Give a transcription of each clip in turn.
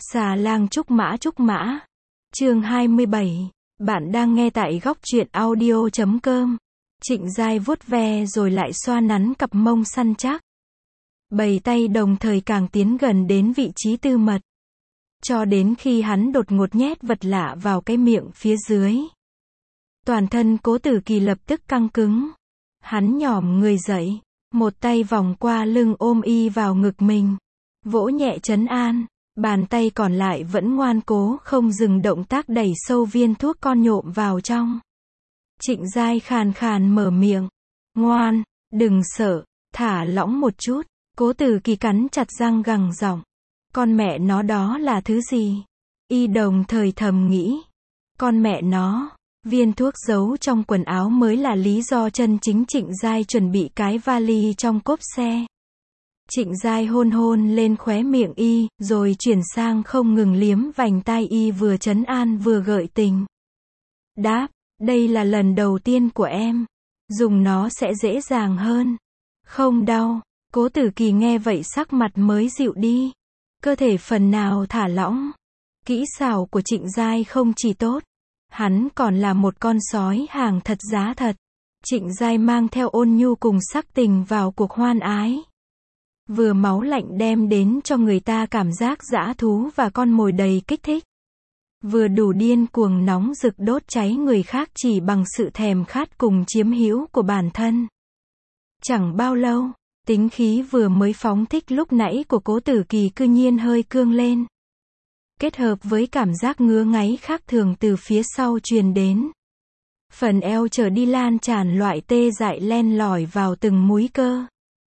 Xà lang trúc mã. Chương 27. Bạn đang nghe tại góc truyện audio.com. Trịnh Giai vuốt ve rồi lại xoa nắn cặp mông săn chắc. Bầy tay đồng thời càng tiến gần đến vị trí tư mật. Cho đến khi hắn đột ngột nhét vật lạ vào cái miệng phía dưới. Toàn thân Cố Tử Kỳ lập tức căng cứng. Hắn nhỏm người dậy, một tay vòng qua lưng ôm y vào ngực mình. Vỗ nhẹ trấn an, bàn tay còn lại vẫn ngoan cố không dừng động tác đẩy sâu viên thuốc con nhộm vào trong. Trịnh Giai khàn khàn mở miệng. Ngoan, đừng sợ, thả lỏng một chút. Cố Tử Kỳ cắn chặt răng gằn giọng. Con mẹ nó đó là thứ gì? Y đồng thời thầm nghĩ. Con mẹ nó, viên thuốc giấu trong quần áo mới là lý do chân chính Trịnh Giai chuẩn bị cái vali trong cốp xe. Trịnh Giai hôn hôn lên khóe miệng y, rồi chuyển sang không ngừng liếm vành tai y vừa trấn an vừa gợi tình. Đáp, đây là lần đầu tiên của em. Dùng nó sẽ dễ dàng hơn. Không đau. Cố Tử Kỳ nghe vậy sắc mặt mới dịu đi. Cơ thể phần nào thả lỏng. Kỹ xảo của Trịnh Giai không chỉ tốt. Hắn còn là một con sói hàng thật giá thật. Trịnh Giai mang theo ôn nhu cùng sắc tình vào cuộc hoan ái. Vừa máu lạnh đem đến cho người ta cảm giác dã thú và con mồi đầy kích thích. Vừa đủ điên cuồng nóng rực đốt cháy người khác chỉ bằng sự thèm khát cùng chiếm hữu của bản thân. Chẳng bao lâu, tính khí vừa mới phóng thích lúc nãy của Cố Tử Kỳ cư nhiên hơi cương lên. Kết hợp với cảm giác ngứa ngáy khác thường từ phía sau truyền đến. Phần eo trở đi lan tràn loại tê dại len lỏi vào từng múi cơ.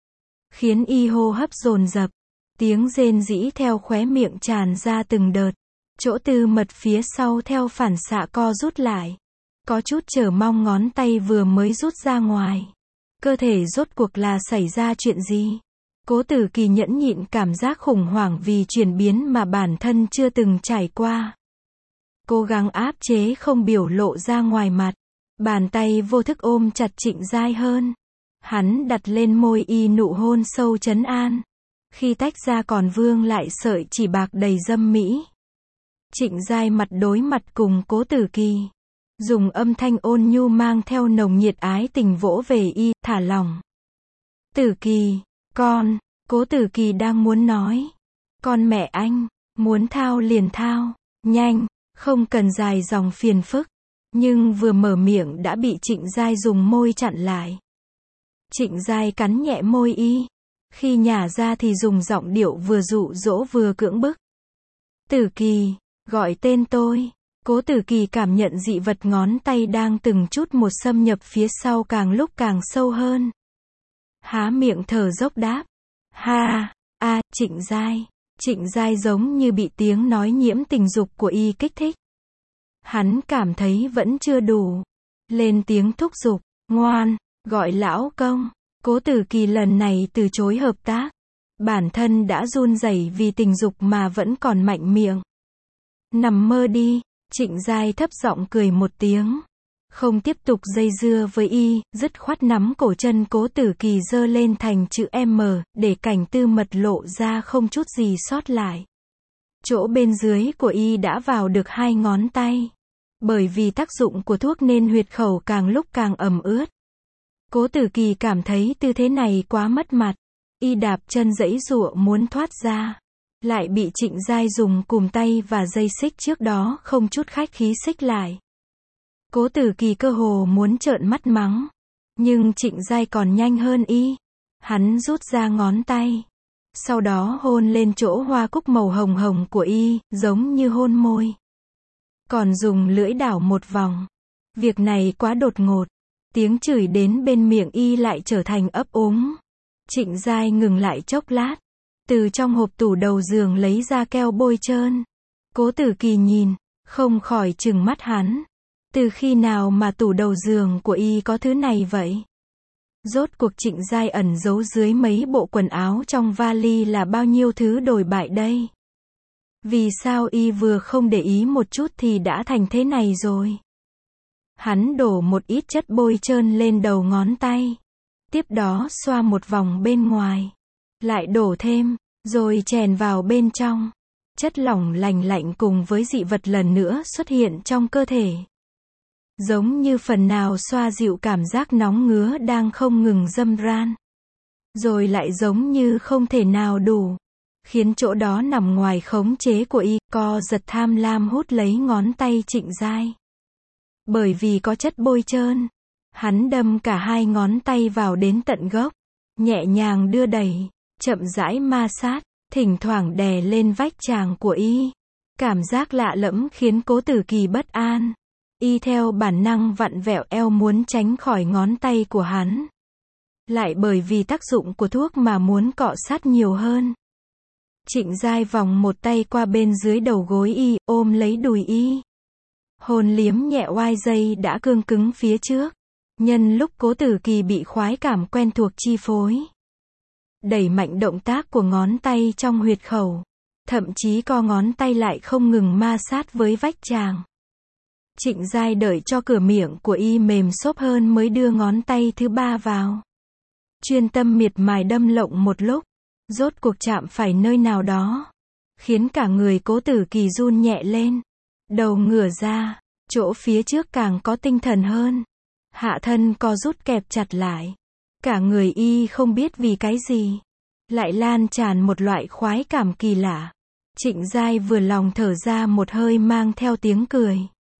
Khiến y hô hấp dồn dập. Tiếng rên rỉ theo khóe miệng tràn ra từng đợt. Chỗ tư mật phía sau theo phản xạ co rút lại. Có chút chờ mong ngón tay vừa mới rút ra ngoài. Cơ thể rốt cuộc là xảy ra chuyện gì? Cố Tử Kỳ nhẫn nhịn cảm giác khủng hoảng vì chuyển biến mà bản thân chưa từng trải qua. Cố gắng áp chế không biểu lộ ra ngoài mặt. Bàn tay vô thức ôm chặt Trịnh Giai hơn. Hắn đặt lên môi y nụ hôn sâu trấn an. Khi tách ra còn vương lại sợi chỉ bạc đầy dâm mỹ. Trịnh Giai mặt đối mặt cùng Cố Tử Kỳ. Dùng âm thanh ôn nhu mang theo nồng nhiệt ái tình vỗ về y, thả lỏng. Tử Kỳ, con, Cố Tử Kỳ đang muốn nói. Con mẹ anh, muốn thao liền thao, nhanh, không cần dài dòng phiền phức. Nhưng vừa mở miệng đã bị Trịnh Giai dùng môi chặn lại. Trịnh Giai cắn nhẹ môi y. Khi nhả ra thì dùng giọng điệu vừa dụ dỗ vừa cưỡng bức. Tử Kỳ, gọi tên tôi. Cố Tử Kỳ cảm nhận dị vật ngón tay đang từng chút một xâm nhập phía sau càng lúc càng sâu hơn. Há miệng thở dốc đáp. Ha, Trịnh Giai. Trịnh Giai giống như bị tiếng nói nhiễm tình dục của y kích thích. Hắn cảm thấy vẫn chưa đủ. Lên tiếng thúc giục. Ngoan, gọi lão công. Cố Tử Kỳ lần này từ chối hợp tác. Bản thân đã run rẩy vì tình dục mà vẫn còn mạnh miệng. Nằm mơ đi. Trịnh Giai thấp giọng cười một tiếng. Không tiếp tục dây dưa với y, dứt khoát nắm cổ chân Cố Tử Kỳ giơ lên thành chữ M, để cảnh tư mật lộ ra không chút gì sót lại. Chỗ bên dưới của y đã vào được 2 ngón tay. Bởi vì tác dụng của thuốc nên huyệt khẩu càng lúc càng ẩm ướt. Cố Tử Kỳ cảm thấy tư thế này quá mất mặt. Y đạp chân giãy giụa muốn thoát ra. Lại bị Trịnh Giai dùng cùm tay và dây xích trước đó không chút khách khí xích lại. Cố Tử Kỳ cơ hồ muốn trợn mắt mắng. Nhưng Trịnh Giai còn nhanh hơn y. Hắn rút ra ngón tay. Sau đó hôn lên chỗ hoa cúc màu hồng hồng của y, giống như hôn môi. Còn dùng lưỡi đảo một vòng. Việc này quá đột ngột. Tiếng chửi đến bên miệng y lại trở thành ấp úng. Trịnh Giai ngừng lại chốc lát. Từ trong hộp tủ đầu giường lấy ra keo bôi trơn. Cố Tử Kỳ nhìn, không khỏi trừng mắt hắn. Từ khi nào mà tủ đầu giường của y có thứ này vậy? Rốt cuộc Trịnh Giai ẩn giấu dưới mấy bộ quần áo trong vali là bao nhiêu thứ đồi bại đây? Vì sao y vừa không để ý một chút thì đã thành thế này rồi? Hắn đổ một ít chất bôi trơn lên đầu ngón tay. Tiếp đó xoa một vòng bên ngoài. Lại đổ thêm, rồi chèn vào bên trong. Chất lỏng lành lạnh cùng với dị vật lần nữa xuất hiện trong cơ thể. Giống như phần nào xoa dịu cảm giác nóng ngứa đang không ngừng râm ran. Rồi lại giống như không thể nào đủ. Khiến chỗ đó nằm ngoài khống chế của y, co giật tham lam hút lấy ngón tay Trịnh Giai. Bởi vì có chất bôi trơn, hắn đâm cả hai ngón tay vào đến tận gốc. Nhẹ nhàng đưa đẩy, chậm rãi ma sát, thỉnh thoảng đè lên vách tràng của y. Cảm giác lạ lẫm khiến Cố Tử Kỳ bất an. Y theo bản năng vặn vẹo eo muốn tránh khỏi ngón tay của hắn. Lại bởi vì tác dụng của thuốc mà muốn cọ sát nhiều hơn. Trịnh Giai vòng một tay qua bên dưới đầu gối y, ôm lấy đùi y. Hôn liếm nhẹ oai dây đã cương cứng phía trước. Nhân lúc Cố Tử Kỳ bị khoái cảm quen thuộc chi phối. Đẩy mạnh động tác của ngón tay trong huyệt khẩu. Thậm chí co ngón tay lại không ngừng ma sát với vách tràng. Trịnh Giai đợi cho cửa miệng của y mềm xốp hơn mới đưa ngón tay thứ ba vào. Chuyên tâm miệt mài đâm lộng một lúc. Rốt cuộc chạm phải nơi nào đó. Khiến cả người Cố Tử Kỳ run nhẹ lên. Đầu ngửa ra. Chỗ phía trước càng có tinh thần hơn. Hạ thân co rút kẹp chặt lại. Cả người y không biết vì cái gì. Lại lan tràn một loại khoái cảm kỳ lạ. Trịnh Giai vừa lòng thở ra một hơi mang theo tiếng cười.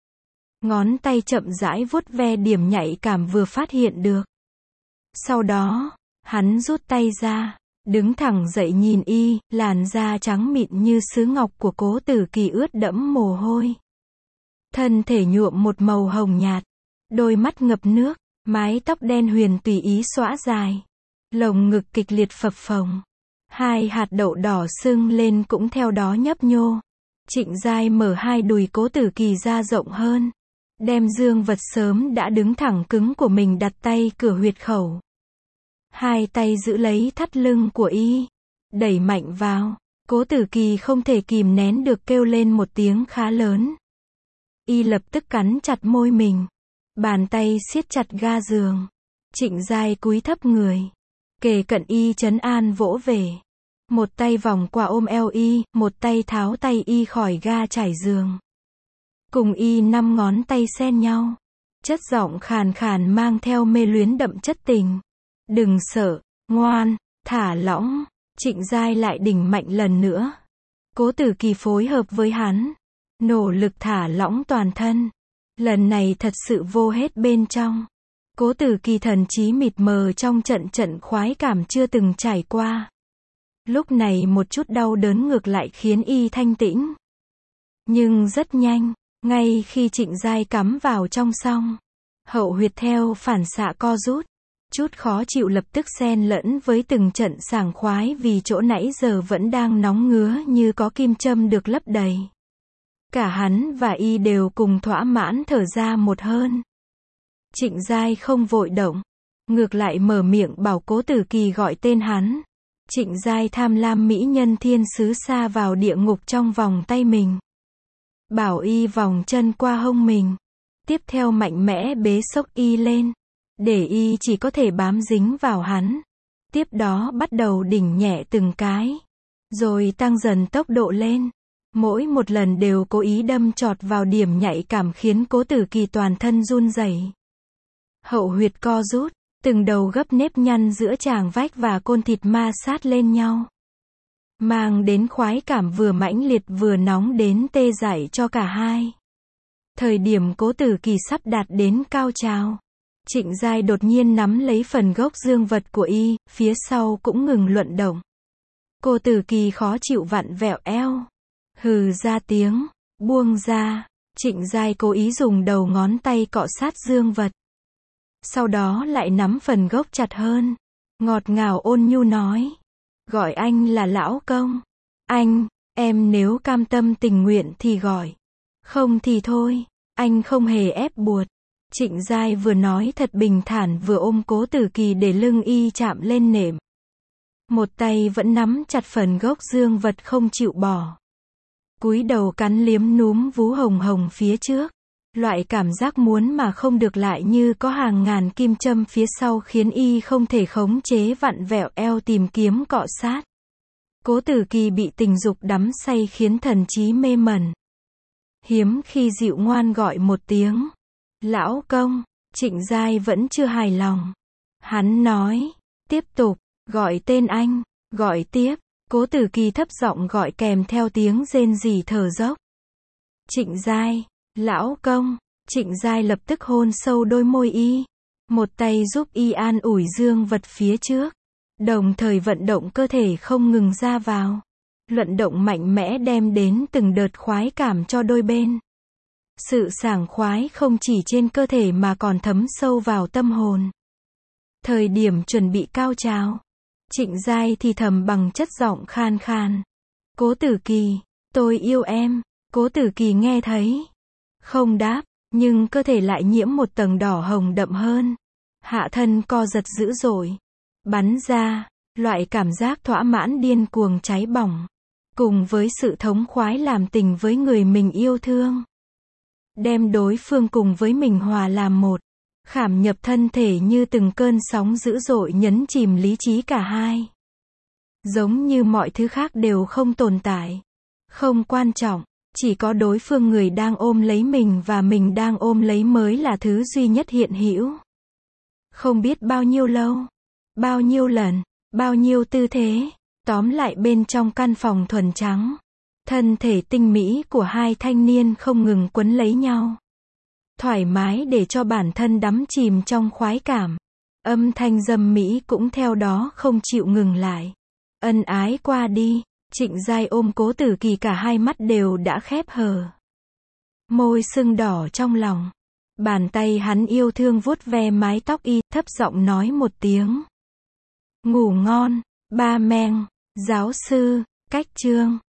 Ngón tay chậm rãi vuốt ve điểm nhạy cảm vừa phát hiện được. Sau đó, hắn rút tay ra, đứng thẳng dậy nhìn y, làn da trắng mịn như sứ ngọc của Cố Tử Kỳ ướt đẫm mồ hôi. Thân thể nhuộm một màu hồng nhạt, đôi mắt ngập nước, mái tóc đen huyền tùy ý xõa dài. Lồng ngực kịch liệt phập phồng. Hai hạt đậu đỏ sưng lên cũng theo đó nhấp nhô. Trịnh Giai mở hai đùi Cố Tử Kỳ ra rộng hơn. Đem dương vật sớm đã đứng thẳng cứng của mình đặt tay cửa huyệt khẩu. Hai tay giữ lấy thắt lưng của y. Đẩy mạnh vào. Cố Tử Kỳ không thể kìm nén được kêu lên một tiếng khá lớn. Y lập tức cắn chặt môi mình. Bàn tay siết chặt ga giường. Trịnh Giai cúi thấp người. Kề cận y trấn an vỗ về. Một tay vòng qua ôm eo y, một tay tháo tay y khỏi ga trải giường. Cùng y 5 ngón tay xen nhau. Chất giọng khàn khàn mang theo mê luyến đậm chất tình. Đừng sợ, ngoan, thả lỏng. Trịnh Giai lại đỉnh mạnh lần nữa. Cố Tử Kỳ phối hợp với hắn. Nỗ lực thả lỏng toàn thân. Lần này thật sự vô hết bên trong. Cố Tử Kỳ thần trí mịt mờ trong trận khoái cảm chưa từng trải qua. Lúc này một chút đau đớn ngược lại khiến y thanh tĩnh. Nhưng rất nhanh, ngay khi Trịnh Giai cắm vào trong xong, hậu huyệt theo phản xạ co rút. Chút khó chịu lập tức xen lẫn với từng trận sảng khoái vì chỗ nãy giờ vẫn đang nóng ngứa như có kim châm được lấp đầy. Cả hắn và y đều cùng thỏa mãn thở ra một hơi. Trịnh Giai không vội động, ngược lại mở miệng bảo Cố Tử Kỳ gọi tên hắn. Trịnh Giai tham lam mỹ nhân thiên sứ xa vào địa ngục trong vòng tay mình. Bảo y vòng chân qua hông mình. Tiếp theo mạnh mẽ bế xốc y lên. Để y chỉ có thể bám dính vào hắn. Tiếp đó bắt đầu đỉnh nhẹ từng cái. Rồi tăng dần tốc độ lên. Mỗi một lần đều cố ý đâm chọt vào điểm nhạy cảm khiến Cố Tử Kỳ toàn thân run rẩy. Hậu huyệt co rút, từng đầu gấp nếp nhăn giữa tràng vách và côn thịt ma sát lên nhau. Mang đến khoái cảm vừa mãnh liệt vừa nóng đến tê dại cho cả hai. Thời điểm Cố Tử Kỳ sắp đạt đến cao trào. Trịnh Giai đột nhiên nắm lấy phần gốc dương vật của y, phía sau cũng ngừng luận động. Cố Tử Kỳ khó chịu vặn vẹo eo. Hừ ra tiếng, buông ra. Trịnh Giai cố ý dùng đầu ngón tay cọ sát dương vật. Sau đó lại nắm phần gốc chặt hơn. Ngọt ngào ôn nhu nói. Gọi anh là lão công. Anh, em nếu cam tâm tình nguyện thì gọi. Không thì thôi. Anh không hề ép buộc. Trịnh Giai vừa nói thật bình thản vừa ôm Cố Tử Kỳ để lưng y chạm lên nệm. Một tay vẫn nắm chặt phần gốc dương vật không chịu bỏ. Cúi đầu cắn liếm núm vú hồng hồng phía trước. Loại cảm giác muốn mà không được lại như có hàng ngàn kim châm phía sau khiến y không thể khống chế vặn vẹo eo tìm kiếm cọ sát. Cố Tử Kỳ bị tình dục đắm say khiến thần trí mê mẩn. Hiếm khi dịu ngoan gọi một tiếng. Lão công, Trịnh Giai vẫn chưa hài lòng. Hắn nói, tiếp tục, gọi tên anh, gọi tiếp. Cố Tử Kỳ thấp giọng gọi kèm theo tiếng rên rỉ thở dốc. Trịnh Giai, lão công. Trịnh Giai lập tức hôn sâu đôi môi y. Một tay giúp y an ủi dương vật phía trước. Đồng thời vận động cơ thể không ngừng ra vào. Luận động mạnh mẽ đem đến từng đợt khoái cảm cho đôi bên. Sự sảng khoái không chỉ trên cơ thể mà còn thấm sâu vào tâm hồn. Thời điểm chuẩn bị cao trào, Trịnh Giai thì thầm bằng chất giọng khan khan. Cố Tử Kỳ, tôi yêu em. Cố Tử Kỳ nghe thấy. Không đáp, nhưng cơ thể lại nhiễm một tầng đỏ hồng đậm hơn. Hạ thân co giật dữ dội. Bắn ra, loại cảm giác thỏa mãn điên cuồng cháy bỏng. Cùng với sự thống khoái làm tình với người mình yêu thương. Đem đối phương cùng với mình hòa làm một. Khảm nhập thân thể như từng cơn sóng dữ dội nhấn chìm lý trí cả hai. Giống như mọi thứ khác đều không tồn tại. Không quan trọng, chỉ có đối phương người đang ôm lấy mình và mình đang ôm lấy mới là thứ duy nhất hiện hữu. Không biết bao nhiêu lâu, bao nhiêu lần, bao nhiêu tư thế, tóm lại bên trong căn phòng thuần trắng. Thân thể tinh mỹ của hai thanh niên không ngừng quấn lấy nhau. Thoải mái để cho bản thân đắm chìm trong khoái cảm. Âm thanh dâm mỹ cũng theo đó không chịu ngừng lại. Ân ái qua đi, Trịnh Giai ôm Cố Tử Kỳ cả hai mắt đều đã khép hờ. Môi sưng đỏ trong lòng. Bàn tay hắn yêu thương vuốt ve mái tóc y, thấp giọng nói một tiếng. Ngủ ngon, ba meng, giáo sư, cách chương.